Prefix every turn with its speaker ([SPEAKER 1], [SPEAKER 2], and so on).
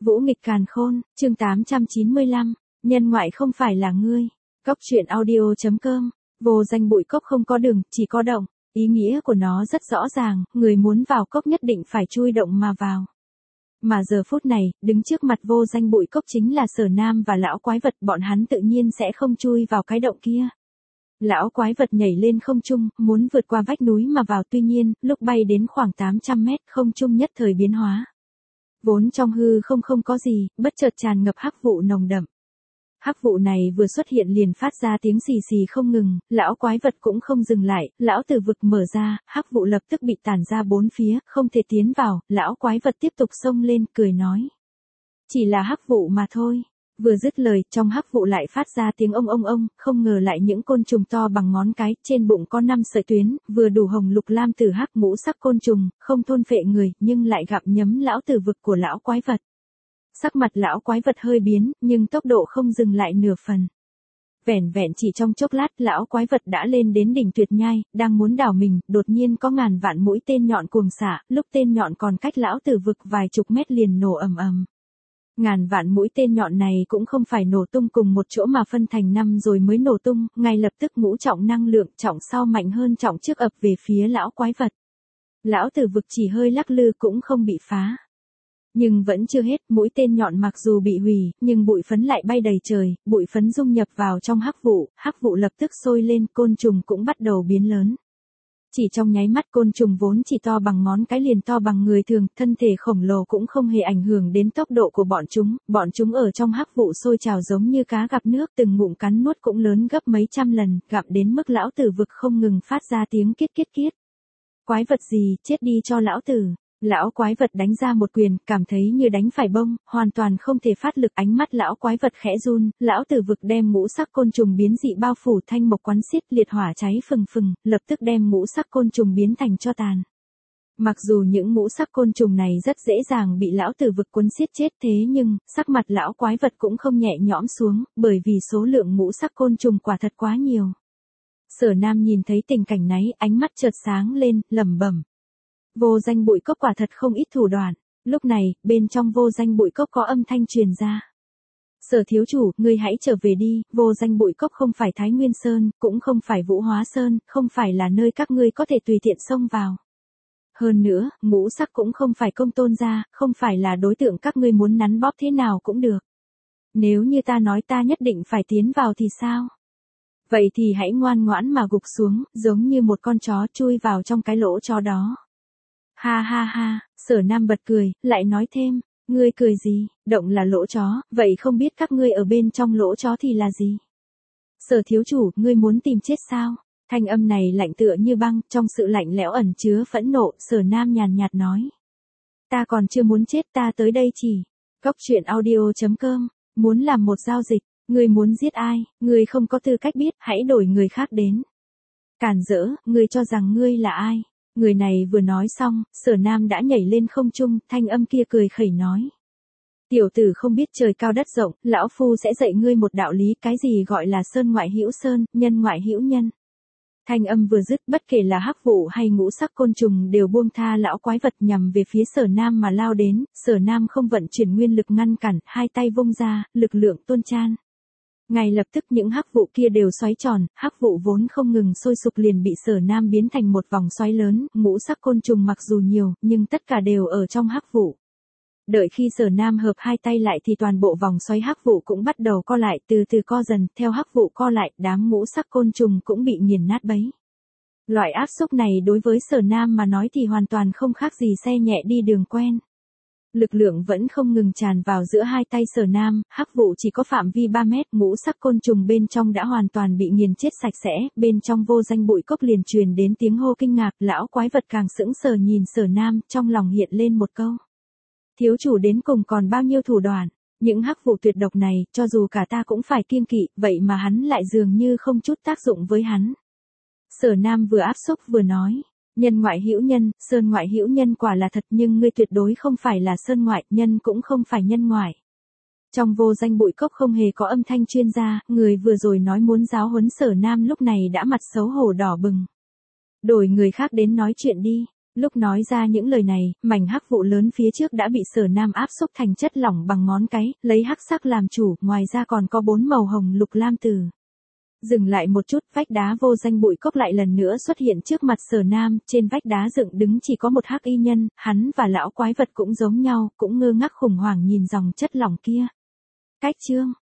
[SPEAKER 1] Vũ nghịch càn khôn, chương 895, nhân ngoại không phải là ngươi. Cốc truyện audio.com, vô danh bụi cốc không có đường, chỉ có động. Ý nghĩa của nó rất rõ ràng, người muốn vào cốc nhất định phải chui động mà vào. Mà giờ phút này, đứng trước mặt vô danh bụi cốc chính là Sở Nam và lão quái vật, bọn hắn tự nhiên sẽ không chui vào cái động kia. Lão quái vật nhảy lên không trung, muốn vượt qua vách núi mà vào, tuy nhiên, lúc bay đến khoảng 800 mét, không trung nhất thời biến hóa. Vốn trong hư không có gì, bất chợt tràn ngập hắc vụ nồng đậm. Hắc vụ này vừa xuất hiện liền phát ra tiếng xì xì không ngừng, lão quái vật cũng không dừng lại, lão tử vực mở ra, hắc vụ lập tức bị tản ra bốn phía, không thể tiến vào, lão quái vật tiếp tục xông lên, cười nói. Chỉ là hắc vụ mà thôi. Vừa dứt lời, trong hắc vụ lại phát ra tiếng ông, không ngờ lại những côn trùng to bằng ngón cái, trên bụng có 5 sợi tuyến, vừa đủ hồng lục lam tử hắc ngũ sắc côn trùng, không thôn phệ người, nhưng lại gặm nhấm lão tử vực của lão quái vật. Sắc mặt lão quái vật hơi biến, nhưng tốc độ không dừng lại nửa phần. Vẻn vẹn chỉ trong chốc lát, lão quái vật đã lên đến đỉnh tuyệt nhai, đang muốn đảo mình, đột nhiên có ngàn vạn mũi tên nhọn cuồng xạ, lúc tên nhọn còn cách lão tử vực vài chục mét liền nổ ầm ầm. Ngàn vạn mũi tên nhọn này cũng không phải nổ tung cùng một chỗ mà phân thành 5 rồi mới nổ tung, ngay lập tức ngũ trọng năng lượng, trọng sau mạnh hơn trọng trước ập về phía lão quái vật. Lão tử vực chỉ hơi lắc lư cũng không bị phá. Nhưng vẫn chưa hết, mũi tên nhọn mặc dù bị hủy, nhưng bụi phấn lại bay đầy trời, bụi phấn dung nhập vào trong hắc vụ lập tức sôi lên, côn trùng cũng bắt đầu biến lớn. Chỉ trong nháy mắt, côn trùng vốn chỉ to bằng ngón cái liền to bằng người thường, thân thể khổng lồ cũng không hề ảnh hưởng đến tốc độ của bọn chúng ở trong hắc vụ sôi trào giống như cá gặp nước, từng ngụm cắn nuốt cũng lớn gấp mấy trăm lần, gặm đến mức lão tử vực không ngừng phát ra tiếng kiết. Quái vật gì, chết đi cho lão tử. Lão quái vật đánh ra một quyền, cảm thấy như đánh phải bông, hoàn toàn không thể phát lực, ánh mắt lão quái vật khẽ run, lão tử vực đem ngũ sắc côn trùng biến dị bao phủ, thanh mộc quán xiết, liệt hỏa cháy phừng, lập tức đem ngũ sắc côn trùng biến thành tro tàn. Mặc dù những ngũ sắc côn trùng này rất dễ dàng bị lão tử vực cuốn xiết chết, thế nhưng, sắc mặt lão quái vật cũng không nhẹ nhõm xuống, bởi vì số lượng ngũ sắc côn trùng quả thật quá nhiều. Sở Nam nhìn thấy tình cảnh này, ánh mắt chợt sáng lên, lẩm bẩm. Vô danh bụi cốc quả thật không ít thủ đoạn. Lúc này, bên trong vô danh bụi cốc có âm thanh truyền ra. Sở thiếu chủ, ngươi hãy trở về đi, vô danh bụi cốc không phải Thái Nguyên Sơn, cũng không phải Vũ Hóa Sơn, không phải là nơi các ngươi có thể tùy tiện xông vào. Hơn nữa, ngũ sắc cũng không phải công tôn gia, không phải là đối tượng các ngươi muốn nắn bóp thế nào cũng được. Nếu như ta nói ta nhất định phải tiến vào thì sao? Vậy thì hãy ngoan ngoãn mà gục xuống, giống như một con chó chui vào trong cái lỗ chó đó. Ha, Sở Nam bật cười, lại nói thêm, ngươi cười gì, động là lỗ chó, vậy không biết các ngươi ở bên trong lỗ chó thì là gì? Sở thiếu chủ, ngươi muốn tìm chết sao? Thanh âm này lạnh tựa như băng, trong sự lạnh lẽo ẩn chứa phẫn nộ, Sở Nam nhàn nhạt nói. Ta còn chưa muốn chết, ta tới đây chỉ. Cốc truyện audio.com, muốn làm một giao dịch, ngươi muốn giết ai, ngươi không có tư cách biết, hãy đổi người khác đến. Cản rỡ, ngươi cho rằng ngươi là ai? Người này vừa nói xong, Sở Nam đã nhảy lên không trung, thanh âm kia cười khẩy nói. Tiểu tử không biết trời cao đất rộng, lão phu sẽ dạy ngươi một đạo lý, cái gì gọi là sơn ngoại hữu sơn, nhân ngoại hữu nhân. Thanh âm vừa dứt, bất kể là hắc vụ hay ngũ sắc côn trùng đều buông tha lão quái vật nhằm về phía Sở Nam mà lao đến, Sở Nam không vận chuyển nguyên lực ngăn cản, hai tay vung ra, lực lượng tuôn tràn. Ngay lập tức những hắc vụ kia đều xoáy tròn, hắc vụ vốn không ngừng sôi sục liền bị Sở Nam biến thành một vòng xoáy lớn, ngũ sắc côn trùng mặc dù nhiều, nhưng tất cả đều ở trong hắc vụ. Đợi khi Sở Nam hợp hai tay lại thì toàn bộ vòng xoáy hắc vụ cũng bắt đầu co lại, từ từ co dần, theo hắc vụ co lại, đám ngũ sắc côn trùng cũng bị nghiền nát bấy. Loại áp xúc này đối với Sở Nam mà nói thì hoàn toàn không khác gì xe nhẹ đi đường quen. Lực lượng vẫn không ngừng tràn vào giữa hai tay Sở Nam, hắc vụ chỉ có phạm vi 3 mét, ngũ sắc côn trùng bên trong đã hoàn toàn bị nghiền chết sạch sẽ, bên trong vô danh bụi cốc liền truyền đến tiếng hô kinh ngạc, lão quái vật càng sững sờ nhìn Sở Nam, trong lòng hiện lên một câu. Thiếu chủ đến cùng còn bao nhiêu thủ đoạn, những hắc vụ tuyệt độc này, cho dù cả ta cũng phải kiêng kỵ, vậy mà hắn lại dường như không chút tác dụng với hắn. Sở Nam vừa áp xúc vừa nói. Nhân ngoại hữu nhân, sơn ngoại hữu nhân quả là thật nhưng ngươi tuyệt đối không phải là sơn ngoại, nhân cũng không phải nhân ngoại. Trong vô danh bụi cốc không hề có âm thanh chuyên gia, người vừa rồi nói muốn giáo huấn Sở Nam lúc này đã mặt xấu hổ đỏ bừng. Đổi người khác đến nói chuyện đi. Lúc nói ra những lời này, mảnh hắc vụ lớn phía trước đã bị Sở Nam áp xúc thành chất lỏng bằng ngón cái, lấy hắc sắc làm chủ, ngoài ra còn có 4 màu hồng lục lam tử. Dừng lại một chút, vách đá vô danh bụi cốc lại lần nữa xuất hiện trước mặt Sở Nam, trên vách đá dựng đứng chỉ có một hắc y nhân, hắn và lão quái vật cũng giống nhau, cũng ngơ ngác khủng hoảng nhìn dòng chất lỏng kia. Cách chương